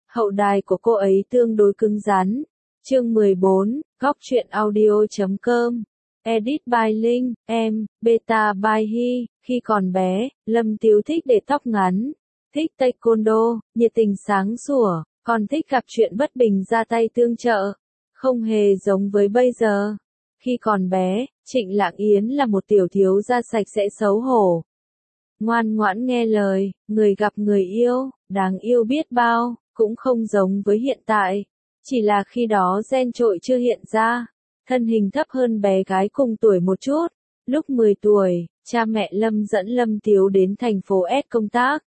Hậu đài của cô ấy tương đối cứng rắn. Chương 14, góc truyện audio.com. Edit by Linh, em, beta by Hi. Khi còn bé, Lâm Tiếu thích để tóc ngắn, thích taekwondo, nhiệt tình sáng sủa, còn thích gặp chuyện bất bình ra tay tương trợ. Không hề giống với bây giờ. Khi còn bé, Trịnh Lạng Yến là một tiểu thiếu gia sạch sẽ xấu hổ. Ngoan ngoãn nghe lời, người gặp người yêu, đáng yêu biết bao, cũng không giống với hiện tại. Chỉ là khi đó gen trội chưa hiện ra, thân hình thấp hơn bé gái cùng tuổi một chút. Lúc 10 tuổi, cha mẹ Lâm dẫn Lâm Tiếu đến thành phố S công tác.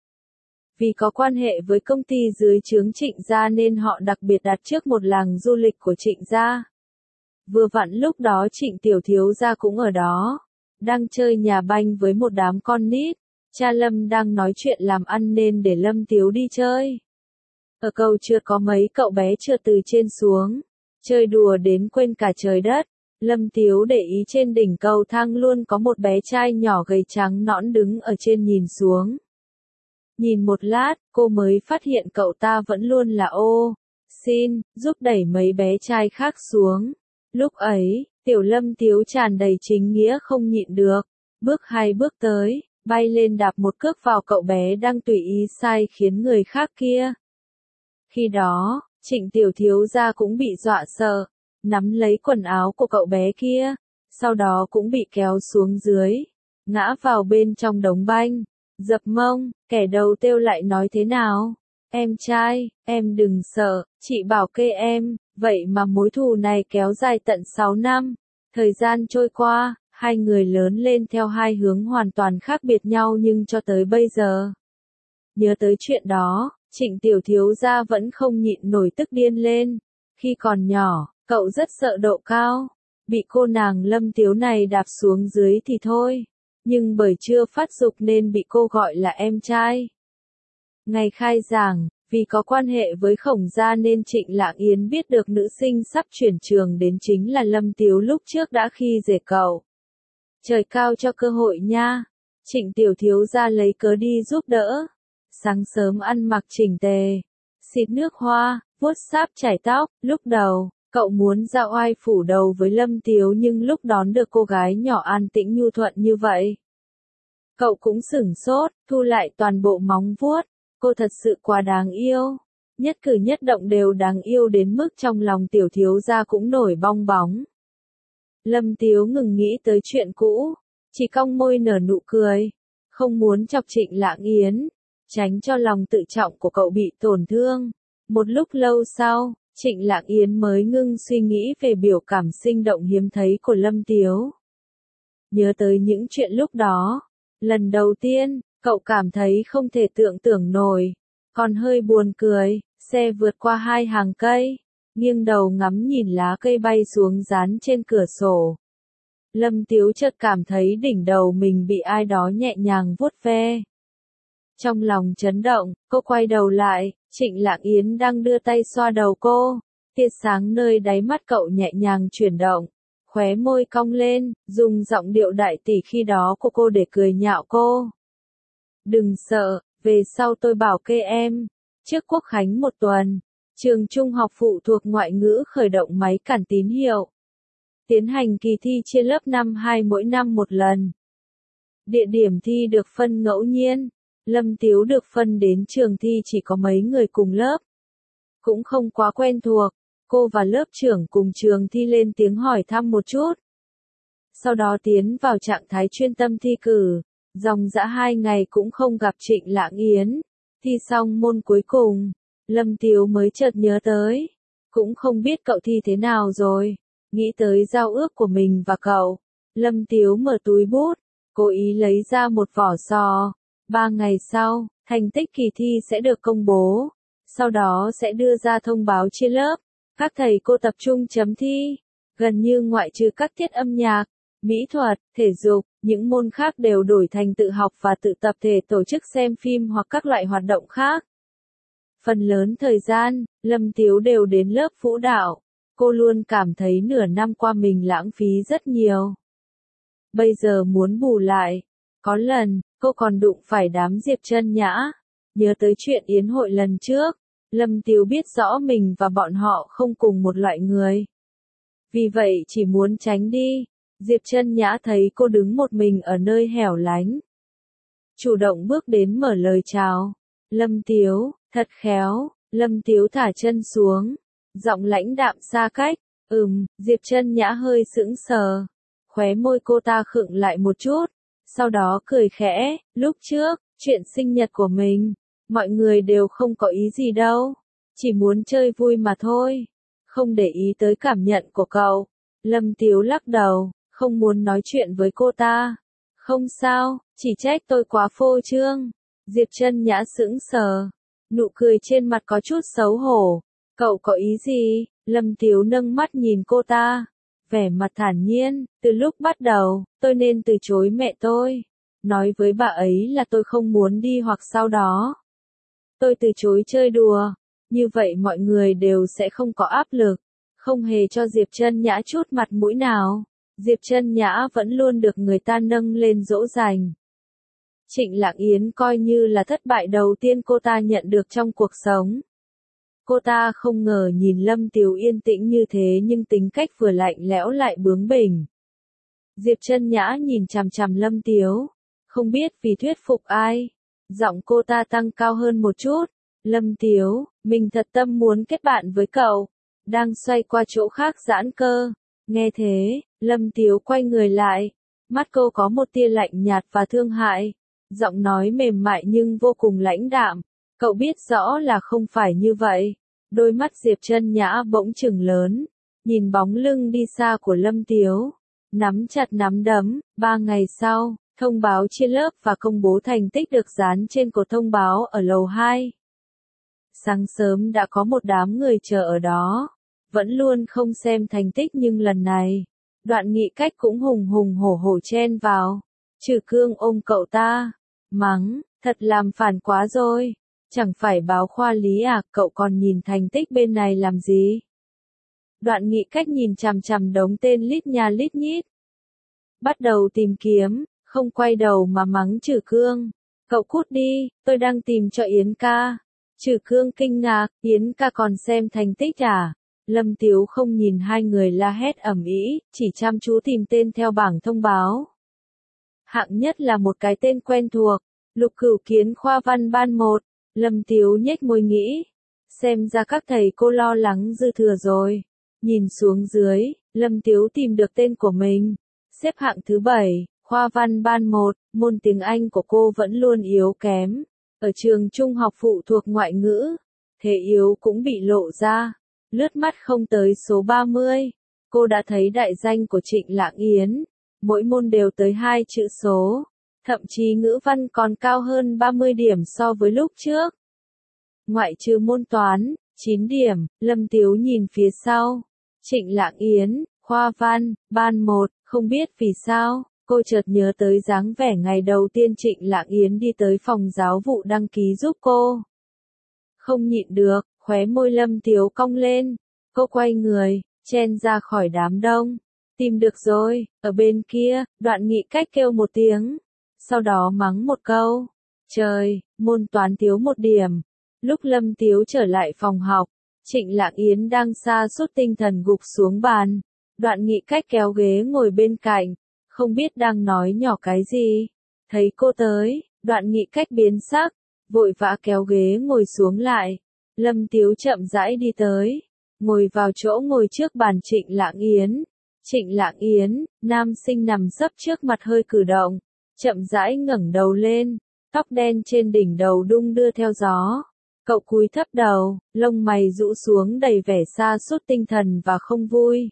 Vì có quan hệ với công ty dưới trướng Trịnh gia nên họ đặc biệt đặt trước một làng du lịch của Trịnh gia. Vừa vặn lúc đó Trịnh tiểu thiếu gia cũng ở đó, đang chơi nhà banh với một đám con nít. Cha Lâm đang nói chuyện làm ăn nên để Lâm Tiếu đi chơi. Ở cầu trượt có mấy cậu bé trượt từ trên xuống, chơi đùa đến quên cả trời đất. Lâm Tiếu để ý trên đỉnh cầu thang luôn có một bé trai nhỏ gầy trắng nõn đứng ở trên nhìn xuống. Nhìn một lát, cô mới phát hiện cậu ta vẫn luôn là xin, giúp đẩy mấy bé trai khác xuống. Lúc ấy, tiểu Lâm Tiếu tràn đầy chính nghĩa không nhịn được, bước 2 bước tới, bay lên đạp một cước vào cậu bé đang tùy ý sai khiến người khác kia. Khi đó, Trịnh tiểu thiếu gia cũng bị dọa sợ, nắm lấy quần áo của cậu bé kia, sau đó cũng bị kéo xuống dưới, ngã vào bên trong đống banh, dập mông, kẻ đầu tiêu lại nói thế nào? Em trai, em đừng sợ, chị bảo kê em, vậy mà mối thù này kéo dài tận 6 năm. Thời gian trôi qua, hai người lớn lên theo hai hướng hoàn toàn khác biệt nhau nhưng cho tới bây giờ. Nhớ tới chuyện đó, Trịnh tiểu thiếu gia vẫn không nhịn nổi tức điên lên. Khi còn nhỏ, cậu rất sợ độ cao. Bị cô nàng Lâm Tiếu này đạp xuống dưới thì thôi. Nhưng bởi chưa phát dục nên bị cô gọi là em trai. Ngày khai giảng, vì có quan hệ với Khổng gia nên Trịnh Lạng Yến biết được nữ sinh sắp chuyển trường đến chính là Lâm Tiếu lúc trước đã khi dễ cậu. Trời cao cho cơ hội nha. Trịnh tiểu thiếu gia lấy cớ đi giúp đỡ. Sáng sớm ăn mặc chỉnh tề, xịt nước hoa, vuốt sáp chải tóc. Lúc đầu, cậu muốn ra oai phủ đầu với Lâm Tiếu nhưng lúc đón được cô gái nhỏ an tĩnh nhu thuận như vậy, cậu cũng sửng sốt, thu lại toàn bộ móng vuốt. Cô thật sự quá đáng yêu. Nhất cử nhất động đều đáng yêu đến mức trong lòng tiểu thiếu gia cũng nổi bong bóng. Lâm Tiếu ngừng nghĩ tới chuyện cũ, chỉ cong môi nở nụ cười, không muốn chọc Trịnh Lạng Yến, tránh cho lòng tự trọng của cậu bị tổn thương. Một lúc lâu sau, Trịnh Lạng Yến mới ngưng suy nghĩ về biểu cảm sinh động hiếm thấy của Lâm Tiếu. Nhớ tới những chuyện lúc đó, lần đầu tiên, cậu cảm thấy không thể tưởng nổi, còn hơi buồn cười. Xe vượt qua 2 hàng cây, nghiêng đầu ngắm nhìn lá cây bay xuống dán trên cửa sổ. Lâm Tiếu chợt cảm thấy đỉnh đầu mình bị ai đó nhẹ nhàng vuốt ve. Trong lòng chấn động, cô quay đầu lại, Trịnh Lạng Yến đang đưa tay xoa đầu cô. Tia sáng nơi đáy mắt cậu nhẹ nhàng chuyển động, khóe môi cong lên, dùng giọng điệu đại tỷ khi đó của cô để cười nhạo cô. Đừng sợ, về sau tôi bảo kê em. Trước Quốc khánh một tuần, trường trung học phụ thuộc ngoại ngữ khởi động máy cản tín hiệu. Tiến hành kỳ thi chia lớp năm 2 mỗi năm một lần. Địa điểm thi được phân ngẫu nhiên. Lâm Tiếu được phân đến trường thi chỉ có mấy người cùng lớp. Cũng không quá quen thuộc, cô và lớp trưởng cùng trường thi lên tiếng hỏi thăm một chút. Sau đó tiến vào trạng thái chuyên tâm thi cử. Dòng dã 2 ngày cũng không gặp Trịnh Lạng Yến. Thi xong môn cuối cùng, Lâm Tiếu mới chợt nhớ tới. Cũng không biết cậu thi thế nào rồi. Nghĩ tới giao ước của mình và cậu, Lâm Tiếu mở túi bút, cố ý lấy ra một vỏ sò. 3 ngày sau, thành tích kỳ thi sẽ được công bố. Sau đó sẽ đưa ra thông báo chia lớp. Các thầy cô tập trung chấm thi. Gần như ngoại trừ các tiết âm nhạc, mỹ thuật, thể dục, những môn khác đều đổi thành tự học và tự tập thể tổ chức xem phim hoặc các loại hoạt động khác. Phần lớn thời gian, Lâm Tiếu đều đến lớp vũ đạo. Cô luôn cảm thấy nửa năm qua mình lãng phí rất nhiều. Bây giờ muốn bù lại. Có lần, cô còn đụng phải đám Diệp Trân Nhã. Nhớ tới chuyện yến hội lần trước, Lâm Tiếu biết rõ mình và bọn họ không cùng một loại người. Vì vậy chỉ muốn tránh đi. Diệp Chân Nhã thấy cô đứng một mình ở nơi hẻo lánh. Chủ động bước đến mở lời chào. Lâm Tiếu, thật khéo. Lâm Tiếu thả chân xuống. Giọng lãnh đạm xa cách. Diệp Chân Nhã hơi sững sờ. Khóe môi cô ta khựng lại một chút. Sau đó cười khẽ, lúc trước, chuyện sinh nhật của mình. Mọi người đều không có ý gì đâu. Chỉ muốn chơi vui mà thôi. Không để ý tới cảm nhận của cậu. Lâm Tiếu lắc đầu, không muốn nói chuyện với cô ta. Không sao, chỉ trách tôi quá phô trương. Diệp Chân Nhã sững sờ. Nụ cười trên mặt có chút xấu hổ. Cậu có ý gì? Lâm Tiếu nâng mắt nhìn cô ta. Vẻ mặt thản nhiên, từ lúc bắt đầu, tôi nên từ chối mẹ tôi. Nói với bà ấy là tôi không muốn đi hoặc sau đó. Tôi từ chối chơi đùa. Như vậy mọi người đều sẽ không có áp lực. Không hề cho Diệp Chân Nhã chút mặt mũi nào. Diệp Chân Nhã vẫn luôn được người ta nâng lên dỗ dành. Trịnh Lặng Yến coi như là thất bại đầu tiên cô ta nhận được trong cuộc sống. Cô ta không ngờ nhìn Lâm Tiếu yên tĩnh như thế nhưng tính cách vừa lạnh lẽo lại bướng bỉnh. Diệp Chân Nhã nhìn chằm chằm Lâm Tiếu. Không biết vì thuyết phục ai. Giọng cô ta tăng cao hơn một chút. Lâm Tiếu, mình thật tâm muốn kết bạn với cậu. Đang xoay qua chỗ khác giãn cơ. Nghe thế, Lâm Tiếu quay người lại. Mắt cô có một tia lạnh nhạt và thương hại. Giọng nói mềm mại nhưng vô cùng lãnh đạm. Cậu biết rõ là không phải như vậy. Đôi mắt Diệp Chân Nhã bỗng chừng lớn. Nhìn bóng lưng đi xa của Lâm Tiếu. Nắm chặt nắm đấm. 3 ngày sau, thông báo chia lớp và công bố thành tích được dán trên cột thông báo ở lầu 2. Sáng sớm đã có một đám người chờ ở đó. Vẫn luôn không xem thành tích nhưng lần này, Đoạn Nghị Cách cũng hùng hùng hổ hổ chen vào. Trừ Cương ôm cậu ta. Mắng, thật làm phản quá rồi. Chẳng phải báo khoa lý à, cậu còn nhìn thành tích bên này làm gì? Đoạn Nghị Cách nhìn chằm chằm đống tên lít nha lít nhít. Bắt đầu tìm kiếm, không quay đầu mà mắng Trừ Cương. Cậu cút đi, tôi đang tìm cho Yến ca. Trừ Cương kinh ngạc, Yến ca còn xem thành tích à? Lâm Tiếu không nhìn hai người la hét ầm ĩ, chỉ chăm chú tìm tên theo bảng thông báo. Hạng nhất là một cái tên quen thuộc, Lục Cửu Kiến khoa văn ban 1. Lâm Tiếu nhếch môi nghĩ. Xem ra các thầy cô lo lắng dư thừa rồi. Nhìn xuống dưới, Lâm Tiếu tìm được tên của mình. Xếp hạng thứ 7, khoa văn ban 1, môn tiếng Anh của cô vẫn luôn yếu kém. Ở trường trung học phụ thuộc ngoại ngữ, thể yếu cũng bị lộ ra. Lướt mắt không tới số 30, cô đã thấy đại danh của Trịnh Lặng Yến. Mỗi môn đều tới 2 chữ số. Thậm chí ngữ văn còn cao hơn 30 điểm so với lúc trước. Ngoại trừ môn toán, 9 điểm, Lâm Tiếu nhìn phía sau. Trịnh Lặng Yến, khoa văn, ban 1, không biết vì sao, cô chợt nhớ tới dáng vẻ ngày đầu tiên Trịnh Lặng Yến đi tới phòng giáo vụ đăng ký giúp cô. Không nhịn được, khóe môi Lâm Tiếu cong lên. Cô quay người, chen ra khỏi đám đông. Tìm được rồi, ở bên kia, Đoạn Nghị Cách kêu một tiếng. Sau đó mắng một câu. Trời, môn toán thiếu 1 điểm. Lúc Lâm Tiếu trở lại phòng học, Trịnh Lặng Yến đang sa sút tinh thần gục xuống bàn. Đoạn Nghị Cách kéo ghế ngồi bên cạnh, không biết đang nói nhỏ cái gì. Thấy cô tới, Đoạn Nghị Cách biến sắc, vội vã kéo ghế ngồi xuống lại. Lâm Tiếu chậm rãi đi tới, ngồi vào chỗ ngồi trước bàn Trịnh Lặng Yến. Trịnh Lặng Yến, nam sinh nằm sấp trước mặt hơi cử động, chậm rãi ngẩng đầu lên, tóc đen trên đỉnh đầu đung đưa theo gió. Cậu cúi thấp đầu, lông mày rũ xuống đầy vẻ sa sút tinh thần và không vui.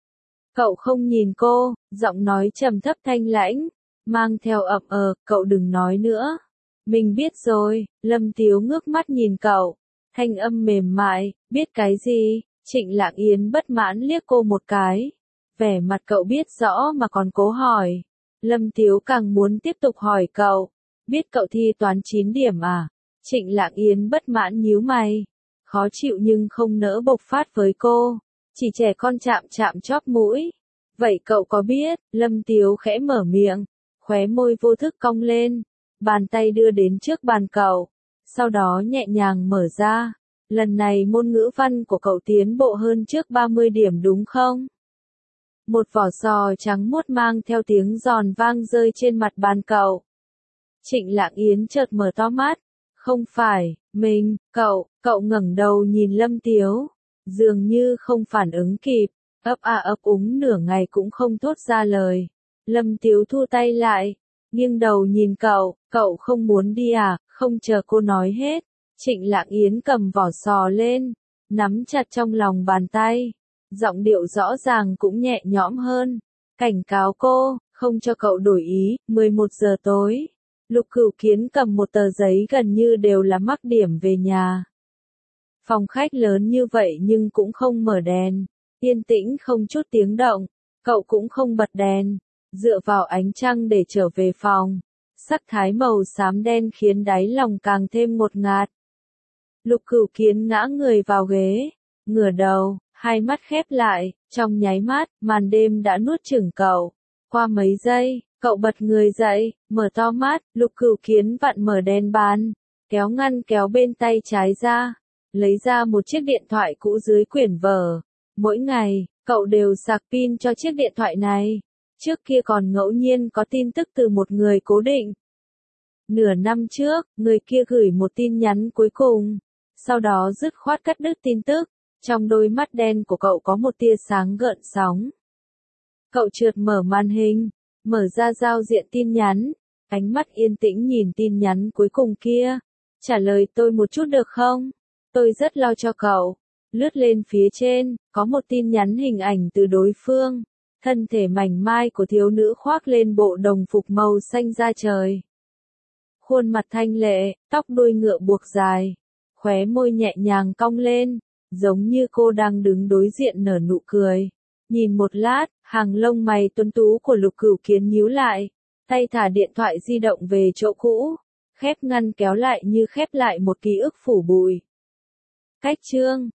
Cậu không nhìn cô, giọng nói trầm thấp thanh lãnh, mang theo ậm cậu đừng nói nữa. Mình biết rồi. Lâm Tiếu ngước mắt nhìn cậu, thanh âm mềm mại, biết cái gì? Trịnh Lặng Yến bất mãn liếc cô một cái. Vẻ mặt cậu biết rõ mà còn cố hỏi. Lâm Tiếu càng muốn tiếp tục hỏi cậu. Biết cậu thi toán 9 điểm à? Trịnh Lặng Yến bất mãn nhíu mày. Khó chịu nhưng không nỡ bộc phát với cô. Chỉ trẻ con chạm chạm chóp mũi. Vậy cậu có biết? Lâm Tiếu khẽ mở miệng. Khóe môi vô thức cong lên. Bàn tay đưa đến trước bàn cậu. Sau đó nhẹ nhàng mở ra. lần này môn ngữ văn của cậu tiến bộ hơn trước 30 điểm đúng không? Một vỏ sò trắng muốt mang theo tiếng giòn vang rơi trên mặt bàn cậu. Trịnh Lạng Yến chợt mở to mắt. Không phải, cậu ngẩng đầu nhìn Lâm Tiếu. Dường như không phản ứng kịp, ấp úng nửa ngày cũng không thốt ra lời. Lâm Tiếu thu tay lại, nghiêng đầu nhìn cậu không muốn đi à, không chờ cô nói hết. Trịnh Lạng Yến cầm vỏ sò lên, nắm chặt trong lòng bàn tay. Giọng điệu rõ ràng cũng nhẹ nhõm hơn. Cảnh cáo cô, không cho cậu đổi ý, 11 giờ tối. Lục Cửu Kiến cầm một tờ giấy gần như đều là mắc điểm về nhà. Phòng khách lớn như vậy nhưng cũng không mở đèn, yên tĩnh không chút tiếng động, cậu cũng không bật đèn, dựa vào ánh trăng để trở về phòng. Sắc thái màu xám đen khiến đáy lòng càng thêm ngột ngạt. Lục Cửu Kiến ngã người vào ghế, ngửa đầu, hai mắt khép lại, trong nháy mắt, màn đêm đã nuốt chửng cậu. Qua mấy giây, cậu bật người dậy, mở to mắt, Lục Cửu Kiến vặn mở đèn bàn, kéo ngăn kéo bên tay trái ra, lấy ra một chiếc điện thoại cũ dưới quyển vở. Mỗi ngày, cậu đều sạc pin cho chiếc điện thoại này. Trước kia còn ngẫu nhiên có tin tức từ một người cố định. Nửa năm trước, người kia gửi một tin nhắn cuối cùng, sau đó dứt khoát cắt đứt tin tức. Trong đôi mắt đen của cậu có một tia sáng gợn sóng. Cậu trượt mở màn hình, mở ra giao diện tin nhắn, ánh mắt yên tĩnh nhìn tin nhắn cuối cùng kia. Trả lời tôi một chút được không? Tôi rất lo cho cậu. Lướt lên phía trên, có một tin nhắn hình ảnh từ đối phương. Thân thể mảnh mai của thiếu nữ khoác lên bộ đồng phục màu xanh da trời. Khuôn mặt thanh lệ, tóc đuôi ngựa buộc dài, khóe môi nhẹ nhàng cong lên, giống như cô đang đứng đối diện nở nụ cười. Nhìn một lát, hàng lông mày tuấn tú của Lục Cửu Kiến nhíu lại, tay thả điện thoại di động về chỗ cũ, khép ngăn kéo lại như khép lại một ký ức phủ bụi. Cách chương